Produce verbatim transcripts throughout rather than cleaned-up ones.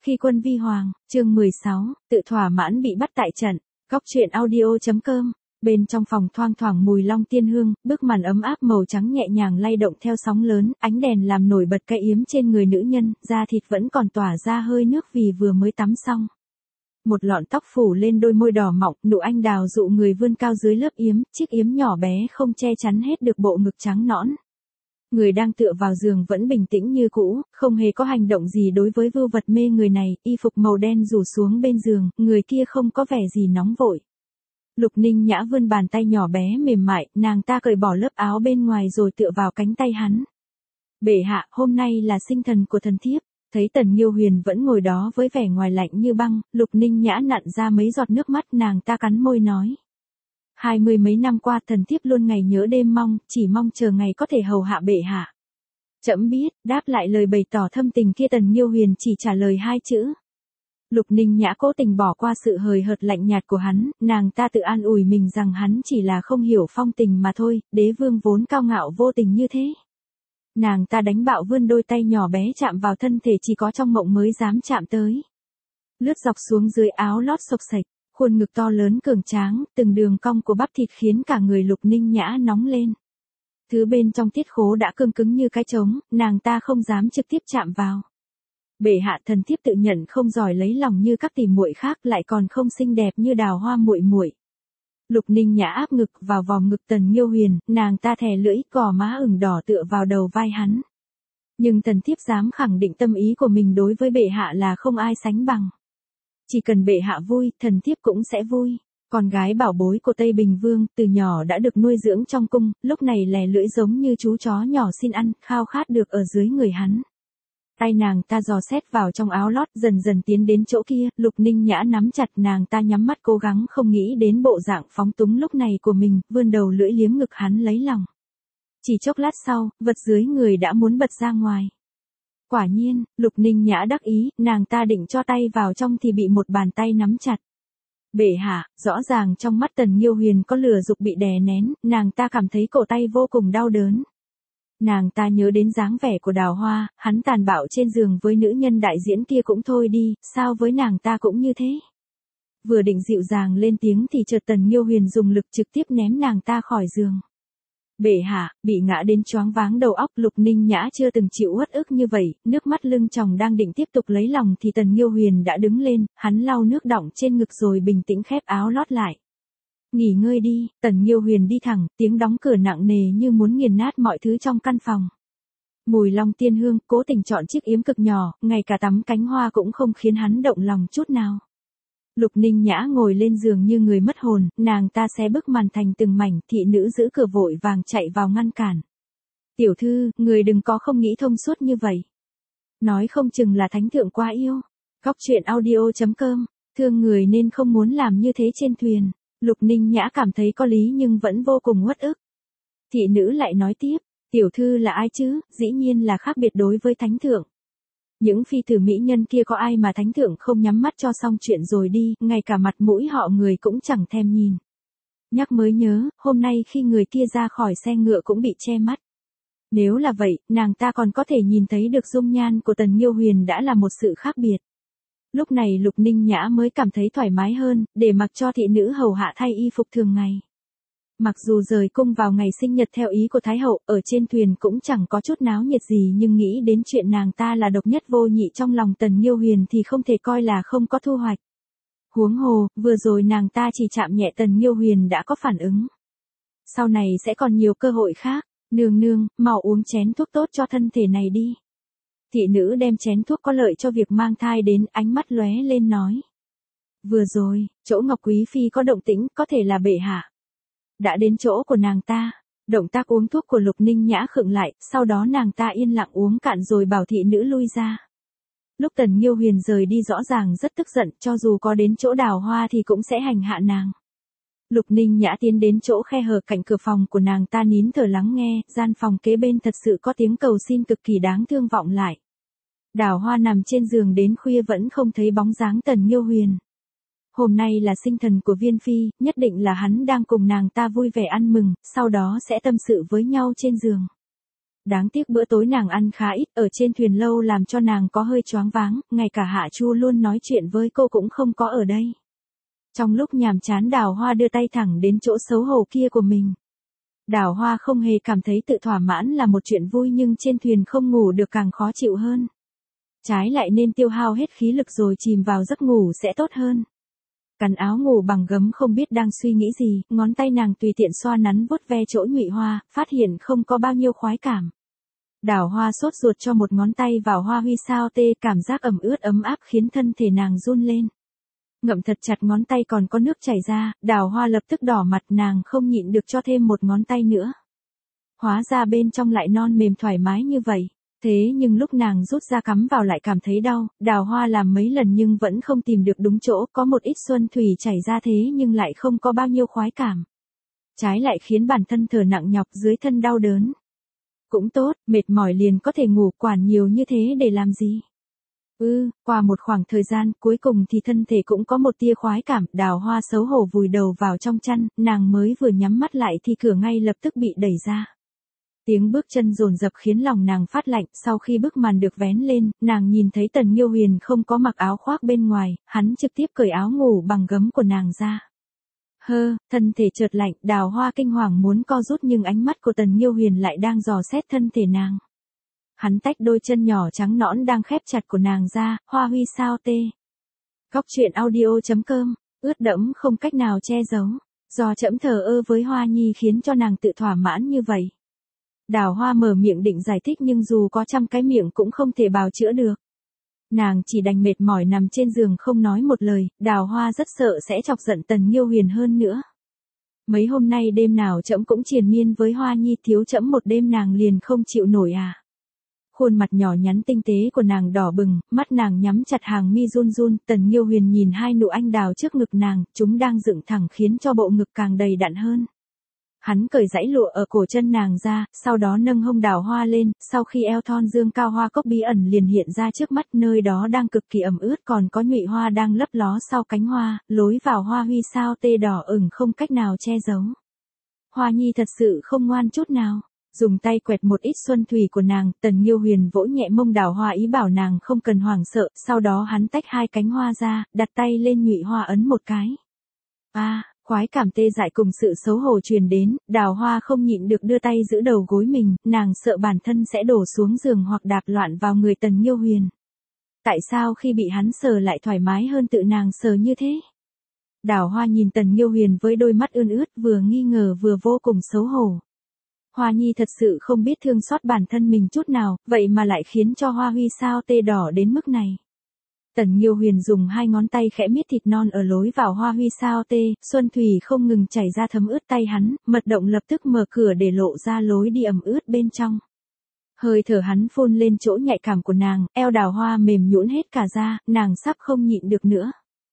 Khi quân vi hoàng, chương mười sáu, tự thỏa mãn bị bắt tại trận. Góc truyện audio.com. Bên trong phòng thoang thoảng mùi long tiên hương, bức màn ấm áp màu trắng nhẹ nhàng lay động theo sóng lớn, ánh đèn làm nổi bật cái yếm trên người nữ nhân, da thịt vẫn còn tỏa ra hơi nước vì vừa mới tắm xong. Một lọn tóc phủ lên đôi môi đỏ mọng, nụ anh đào dụ người vươn cao dưới lớp yếm, chiếc yếm nhỏ bé không che chắn hết được bộ ngực trắng nõn. Người đang tựa vào giường vẫn bình tĩnh như cũ, không hề có hành động gì đối với vưu vật mê người này, y phục màu đen rủ xuống bên giường, người kia không có vẻ gì nóng vội. Lục Ninh Nhã vươn bàn tay nhỏ bé mềm mại, nàng ta cởi bỏ lớp áo bên ngoài rồi tựa vào cánh tay hắn. Bệ hạ, hôm nay là sinh thần của thần thiếp. Thấy Tần Nghiêu Huyền vẫn ngồi đó với vẻ ngoài lạnh như băng, Lục Ninh Nhã nặn ra mấy giọt nước mắt, nàng ta cắn môi nói. Hai mươi mấy năm qua thần thiếp luôn ngày nhớ đêm mong, chỉ mong chờ ngày có thể hầu hạ bệ hạ. Trẫm biết, đáp lại lời bày tỏ thâm tình kia Tần Nghiêu Huyền chỉ trả lời hai chữ. Lục Ninh Nhã cố tình bỏ qua sự hời hợt lạnh nhạt của hắn, nàng ta tự an ủi mình rằng hắn chỉ là không hiểu phong tình mà thôi, đế vương vốn cao ngạo vô tình như thế. Nàng ta đánh bạo vươn đôi tay nhỏ bé chạm vào thân thể chỉ có trong mộng mới dám chạm tới. Lướt dọc xuống dưới áo lót xộc xệch, khuôn ngực to lớn cường tráng, từng đường cong của bắp thịt khiến cả người Lục Ninh Nhã nóng lên. Thứ bên trong tiết khố đã cương cứng như cái trống, nàng ta không dám trực tiếp chạm vào. Bệ hạ, thần thiếp tự nhận không giỏi lấy lòng như các tỷ muội khác, lại còn không xinh đẹp như Đào Hoa muội muội. Lục Ninh Nhã áp ngực vào vòng ngực Tần Nghiêu Huyền, nàng ta thè lưỡi, gò má ửng đỏ tựa vào đầu vai hắn. Nhưng thần thiếp dám khẳng định tâm ý của mình đối với bệ hạ là không ai sánh bằng. Chỉ cần bệ hạ vui, thần thiếp cũng sẽ vui. Con gái bảo bối của Tây Bình Vương, từ nhỏ đã được nuôi dưỡng trong cung, lúc này lè lưỡi giống như chú chó nhỏ xin ăn, khao khát được ở dưới người hắn. Tay nàng ta dò xét vào trong áo lót, dần dần tiến đến chỗ kia, Lục Ninh Nhã nắm chặt, nàng ta nhắm mắt cố gắng không nghĩ đến bộ dạng phóng túng lúc này của mình, vươn đầu lưỡi liếm ngực hắn lấy lòng. Chỉ chốc lát sau, vật dưới người đã muốn bật ra ngoài. Quả nhiên, Lục Ninh Nhã đắc ý, nàng ta định cho tay vào trong thì bị một bàn tay nắm chặt. Bệ hạ, rõ ràng trong mắt Tần Nghiêu Huyền có lửa dục bị đè nén, nàng ta cảm thấy cổ tay vô cùng đau đớn. Nàng ta nhớ đến dáng vẻ của Đào Hoa, hắn tàn bạo trên giường với nữ nhân đại diễn kia cũng thôi đi, sao với nàng ta cũng như thế. Vừa định dịu dàng lên tiếng thì chợt Tần Nghiêu Huyền dùng lực trực tiếp ném nàng ta khỏi giường. Bệ hạ, bị ngã đến choáng váng đầu óc, Lục Ninh Nhã chưa từng chịu uất ức như vậy, nước mắt lưng tròng đang định tiếp tục lấy lòng thì Tần Nghiêu Huyền đã đứng lên, hắn lau nước đọng trên ngực rồi bình tĩnh khép áo lót lại. Nghỉ ngơi đi, Tần Nghiêu Huyền đi thẳng, tiếng đóng cửa nặng nề như muốn nghiền nát mọi thứ trong căn phòng. Mùi long tiên hương, cố tình chọn chiếc yếm cực nhỏ, ngay cả tắm cánh hoa cũng không khiến hắn động lòng chút nào. Lục Ninh Nhã ngồi lên giường như người mất hồn, nàng ta xé bức màn thành từng mảnh, thị nữ giữ cửa vội vàng chạy vào ngăn cản. Tiểu thư, người đừng có không nghĩ thông suốt như vậy. Nói không chừng là thánh thượng quá yêu. Góc truyện audio.com, thương người nên không muốn làm như thế trên thuyền. Lục Ninh Nhã cảm thấy có lý nhưng vẫn vô cùng uất ức. Thị nữ lại nói tiếp, tiểu thư là ai chứ, dĩ nhiên là khác biệt đối với thánh thượng. Những phi tử mỹ nhân kia có ai mà thánh thượng không nhắm mắt cho xong chuyện rồi đi, ngay cả mặt mũi họ người cũng chẳng thèm nhìn. Nhắc mới nhớ, hôm nay khi người kia ra khỏi xe ngựa cũng bị che mắt. Nếu là vậy, nàng ta còn có thể nhìn thấy được dung nhan của Tần Nghiêu Huyền đã là một sự khác biệt. Lúc này Lục Ninh Nhã mới cảm thấy thoải mái hơn, để mặc cho thị nữ hầu hạ thay y phục thường ngày. Mặc dù rời cung vào ngày sinh nhật theo ý của Thái Hậu, ở trên thuyền cũng chẳng có chút náo nhiệt gì nhưng nghĩ đến chuyện nàng ta là độc nhất vô nhị trong lòng Tần Nghiêu Huyền thì không thể coi là không có thu hoạch. Huống hồ, vừa rồi nàng ta chỉ chạm nhẹ Tần Nghiêu Huyền đã có phản ứng. Sau này sẽ còn nhiều cơ hội khác, nương nương, mau uống chén thuốc tốt cho thân thể này đi. Thị nữ đem chén thuốc có lợi cho việc mang thai đến, ánh mắt lóe lên nói. Vừa rồi, chỗ Ngọc Quý Phi có động tĩnh, có thể là bệ hạ. Đã đến chỗ của nàng ta, động tác uống thuốc của Lục Ninh Nhã khựng lại, sau đó nàng ta yên lặng uống cạn rồi bảo thị nữ lui ra. Lúc Tần Nghiêu Huyền rời đi rõ ràng rất tức giận, cho dù có đến chỗ Đào Hoa thì cũng sẽ hành hạ nàng. Lục Ninh Nhã tiến đến chỗ khe hở cạnh cửa phòng của nàng ta nín thở lắng nghe, gian phòng kế bên thật sự có tiếng cầu xin cực kỳ đáng thương vọng lại. Đào Hoa nằm trên giường đến khuya vẫn không thấy bóng dáng Tần Nghiêu Huyền. Hôm nay là sinh thần của Viên Phi, nhất định là hắn đang cùng nàng ta vui vẻ ăn mừng, sau đó sẽ tâm sự với nhau trên giường. Đáng tiếc bữa tối nàng ăn khá ít, ở trên thuyền lâu làm cho nàng có hơi choáng váng, ngay cả Hạ Chu luôn nói chuyện với cô cũng không có ở đây. Trong lúc nhàm chán Đào Hoa đưa tay thẳng đến chỗ xấu hổ kia của mình. Đào Hoa không hề cảm thấy tự thỏa mãn là một chuyện vui, nhưng trên thuyền không ngủ được càng khó chịu hơn. Trái lại nên tiêu hao hết khí lực rồi chìm vào giấc ngủ sẽ tốt hơn. Cắn áo ngủ bằng gấm không biết đang suy nghĩ gì, ngón tay nàng tùy tiện xoa nắn vuốt ve chỗ Nhụy Hoa, phát hiện không có bao nhiêu khoái cảm. Đào Hoa sốt ruột cho một ngón tay vào hoa huy sao tê, cảm giác ẩm ướt ấm áp khiến thân thể nàng run lên. Ngậm thật chặt ngón tay còn có nước chảy ra, Đào Hoa lập tức đỏ mặt, nàng không nhịn được cho thêm một ngón tay nữa. Hóa ra bên trong lại non mềm thoải mái như vậy. Thế nhưng lúc nàng rút ra cắm vào lại cảm thấy đau, Đào Hoa làm mấy lần nhưng vẫn không tìm được đúng chỗ, có một ít xuân thủy chảy ra thế nhưng lại không có bao nhiêu khoái cảm. Trái lại khiến bản thân thở nặng nhọc dưới thân đau đớn. Cũng tốt, mệt mỏi liền có thể ngủ, quản nhiều như thế để làm gì? Ừ, qua một khoảng thời gian, cuối cùng thì thân thể cũng có một tia khoái cảm, Đào Hoa xấu hổ vùi đầu vào trong chăn, nàng mới vừa nhắm mắt lại thì cửa ngay lập tức bị đẩy ra. Tiếng bước chân dồn dập khiến lòng nàng phát lạnh, sau khi bức màn được vén lên, nàng nhìn thấy Tần Nghiêu Huyền không có mặc áo khoác bên ngoài, hắn trực tiếp cởi áo ngủ bằng gấm của nàng ra. Hơ, thân thể chợt lạnh, Đào Hoa kinh hoàng muốn co rút nhưng ánh mắt của Tần Nghiêu Huyền lại đang dò xét thân thể nàng. Hắn tách đôi chân nhỏ trắng nõn đang khép chặt của nàng ra, hoa huy sao tê. Góc truyện audio chấm com, ướt đẫm không cách nào che giấu, do trẫm thờ ơ với Hoa Nhi khiến cho nàng tự thỏa mãn như vậy. Đào Hoa mở miệng định giải thích nhưng dù có trăm cái miệng cũng không thể bào chữa được. Nàng chỉ đành mệt mỏi nằm trên giường không nói một lời, Đào Hoa rất sợ sẽ chọc giận Tần Nghiêu Huyền hơn nữa. Mấy hôm nay đêm nào trẫm cũng triền miên với Hoa Nhi, thiếu trẫm một đêm nàng liền không chịu nổi à. Khuôn mặt nhỏ nhắn tinh tế của nàng đỏ bừng, mắt nàng nhắm chặt hàng mi run run, Tần Nghiêu Huyền nhìn hai nụ anh đào trước ngực nàng, chúng đang dựng thẳng khiến cho bộ ngực càng đầy đặn hơn. Hắn cởi dãy lụa ở cổ chân nàng ra, sau đó nâng hông Đào Hoa lên, sau khi eo thon dương cao hoa cốc bí ẩn liền hiện ra trước mắt, nơi đó đang cực kỳ ẩm ướt, còn có nhụy hoa đang lấp ló sau cánh hoa, lối vào hoa huy sao tê đỏ ửng không cách nào che giấu. Hoa Nhi thật sự không ngoan chút nào. Dùng tay quẹt một ít xuân thủy của nàng, Tần Nghiêu Huyền vỗ nhẹ mông Đào Hoa ý bảo nàng không cần hoảng sợ, sau đó hắn tách hai cánh hoa ra, đặt tay lên nhụy hoa ấn một cái. A, à, khoái cảm tê dại cùng sự xấu hổ truyền đến, Đào Hoa không nhịn được đưa tay giữ đầu gối mình, nàng sợ bản thân sẽ đổ xuống giường hoặc đạp loạn vào người Tần Nghiêu Huyền. Tại sao khi bị hắn sờ lại thoải mái hơn tự nàng sờ như thế? Đào Hoa nhìn Tần Nghiêu Huyền với đôi mắt ươn ướt, vừa nghi ngờ vừa vô cùng xấu hổ. Hoa Nhi thật sự không biết thương xót bản thân mình chút nào, vậy mà lại khiến cho hoa huy sao tê đỏ đến mức này. Tần Nghiêu Huyền dùng hai ngón tay khẽ miết thịt non ở lối vào hoa huy sao tê, xuân thủy không ngừng chảy ra thấm ướt tay hắn, mật động lập tức mở cửa để lộ ra lối đi ẩm ướt bên trong. Hơi thở hắn phun lên chỗ nhạy cảm của nàng, eo Đào Hoa mềm nhũn hết cả ra, nàng sắp không nhịn được nữa.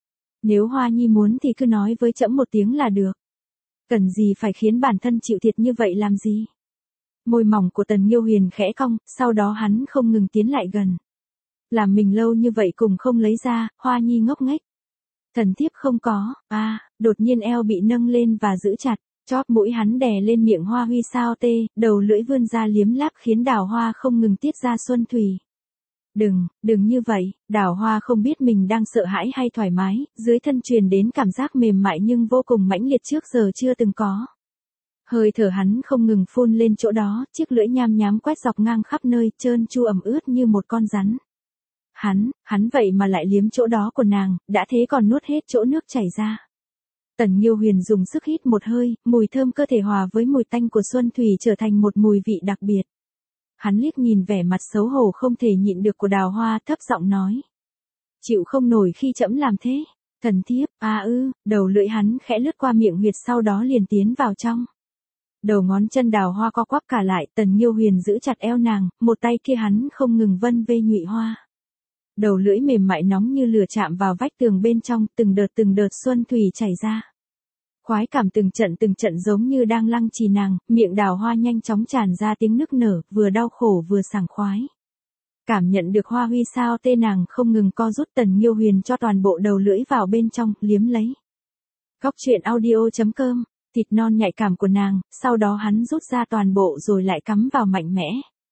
Nếu Hoa Nhi muốn thì cứ nói với trẫm một tiếng là được. Cần gì phải khiến bản thân chịu thiệt như vậy làm gì? Môi mỏng của Tần Nghiêu Huyền khẽ cong, sau đó hắn không ngừng tiến lại gần. Làm mình lâu như vậy cùng không lấy ra, Hoa Nhi ngốc nghếch. Thần thiếp không có, a, à, đột nhiên eo bị nâng lên và giữ chặt, chóp mũi hắn đè lên miệng hoa huy sao tê, đầu lưỡi vươn ra liếm láp khiến Đào Hoa không ngừng tiết ra xuân thủy. Đừng, đừng như vậy, Đào Hoa không biết mình đang sợ hãi hay thoải mái, dưới thân truyền đến cảm giác mềm mại nhưng vô cùng mãnh liệt trước giờ chưa từng có. Hơi thở hắn không ngừng phun lên chỗ đó, chiếc lưỡi nham nhám quét dọc ngang khắp nơi, trơn tru ẩm ướt như một con rắn. Hắn, hắn vậy mà lại liếm chỗ đó của nàng, đã thế còn nuốt hết chỗ nước chảy ra. Tần Nghiêu Huyền dùng sức hít một hơi, mùi thơm cơ thể hòa với mùi tanh của xuân thủy trở thành một mùi vị đặc biệt. Hắn liếc nhìn vẻ mặt xấu hổ không thể nhịn được của Đào Hoa, thấp giọng nói. Chịu không nổi khi trẫm làm thế. Thần thiếp, a à ư, đầu lưỡi hắn khẽ lướt qua miệng huyệt sau đó liền tiến vào trong. Đầu ngón chân Đào Hoa co quắp cả lại, Tần Nghiêu Huyền giữ chặt eo nàng, một tay kia hắn không ngừng vân vê nhụy hoa. Đầu lưỡi mềm mại nóng như lửa chạm vào vách tường bên trong, từng đợt từng đợt xuân thủy chảy ra. Khoái cảm từng trận từng trận giống như đang lăng trì nàng, miệng Đào Hoa nhanh chóng tràn ra tiếng nức nở, vừa đau khổ vừa sảng khoái. Cảm nhận được hoa huy sao tê nàng không ngừng co rút, Tần Nghiêu Huyền cho toàn bộ đầu lưỡi vào bên trong, liếm lấy. Góc truyện audio chấm com, thịt non nhạy cảm của nàng, sau đó hắn rút ra toàn bộ rồi lại cắm vào mạnh mẽ.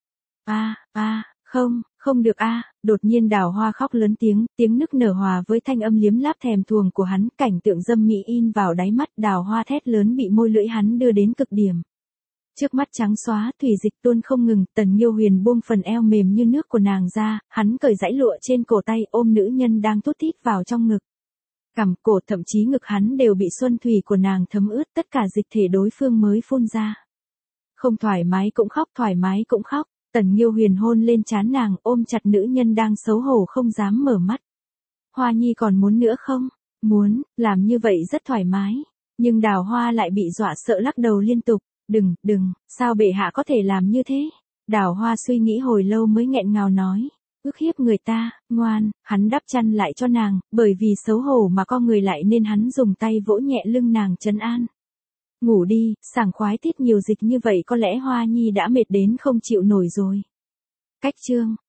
a, a, không, không được a, đột nhiên Đào Hoa khóc lớn tiếng, tiếng nức nở hòa với thanh âm liếm láp thèm thuồng của hắn, cảnh tượng dâm mỹ in vào đáy mắt, Đào Hoa thét lớn bị môi lưỡi hắn đưa đến cực điểm. Trước mắt trắng xóa, thủy dịch tuôn không ngừng, Tần Nghiêu Huyền buông phần eo mềm như nước của nàng ra, hắn cởi dãy lụa trên cổ tay, ôm nữ nhân đang thút thít vào trong ngực. Cằm, cổ, thậm chí ngực hắn đều bị xuân thủy của nàng thấm ướt, tất cả dịch thể đối phương mới phun ra. Không thoải mái cũng khóc, thoải mái cũng khóc. Tần Nghiêu Huyền hôn lên trán nàng, ôm chặt nữ nhân đang xấu hổ không dám mở mắt. Hoa Nhi còn muốn nữa không? Muốn, làm như vậy rất thoải mái. Nhưng Đào Hoa lại bị dọa sợ lắc đầu liên tục. Đừng, đừng, sao bệ hạ có thể làm như thế? Đào Hoa suy nghĩ hồi lâu mới nghẹn ngào nói. Ức hiếp người ta, ngoan, hắn đắp chăn lại cho nàng, bởi vì xấu hổ mà co người lại nên hắn dùng tay vỗ nhẹ lưng nàng trấn an. Ngủ đi, sảng khoái tiết nhiều dịch như vậy có lẽ Hoa Nhi đã mệt đến không chịu nổi rồi. Cách chương